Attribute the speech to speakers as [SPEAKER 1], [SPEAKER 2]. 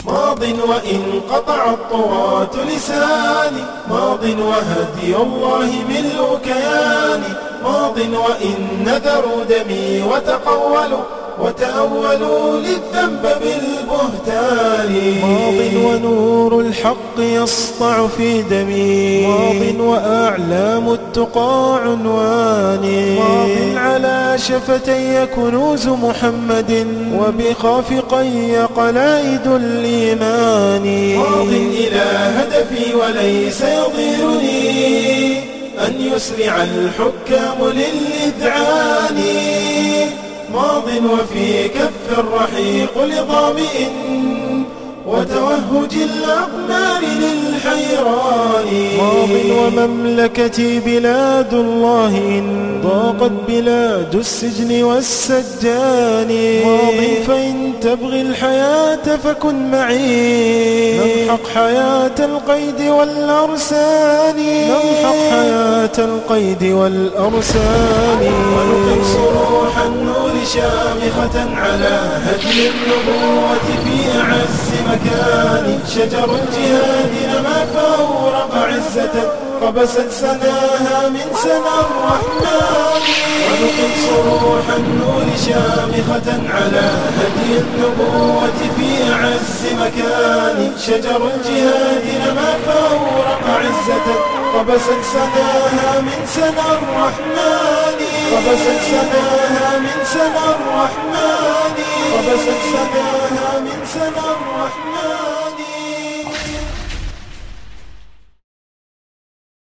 [SPEAKER 1] ماض وإن قطع الطغاة لساني، ماض وهدي الله ملء كياني، ماض وإن نذروا دمي وتأولوا للذنب بالبهتان،
[SPEAKER 2] ماض ونور الحق يسطع في دمي، ماض وأعلام التقى عنواني، ماض على شفتي كنوز محمد وبخافقي قلائد الإيمان،
[SPEAKER 1] ماض إلى هدفي وليس يضيرني أن يسرع الحكام للإذعان، ماض وفي كف الرحيق لظامئ وتوهج الأقمار للحيران،
[SPEAKER 2] ماض ومملكتي بلاد الله إن ضاقت بلاد السجن والسجان، ماض فإن تبغي الحياة فكن معي نمحق حياة القيد والأرسان، نمحق حياة القيد والأرسان،
[SPEAKER 1] ونقم صروح النور شامخة على هدي النبوة في أعز مكان، شجر الجهاد نما فأورق عزة قبست سناها من سنا الرحمن، ونقم صروح النور شامخة على هدي النبوة في أعز مكان، شجر الجهاد نما فأورق عزة قبست سناها من سنا الرحمن، قبست سناها من سنا الرحمن، قبست سناها من سنا الرحمن.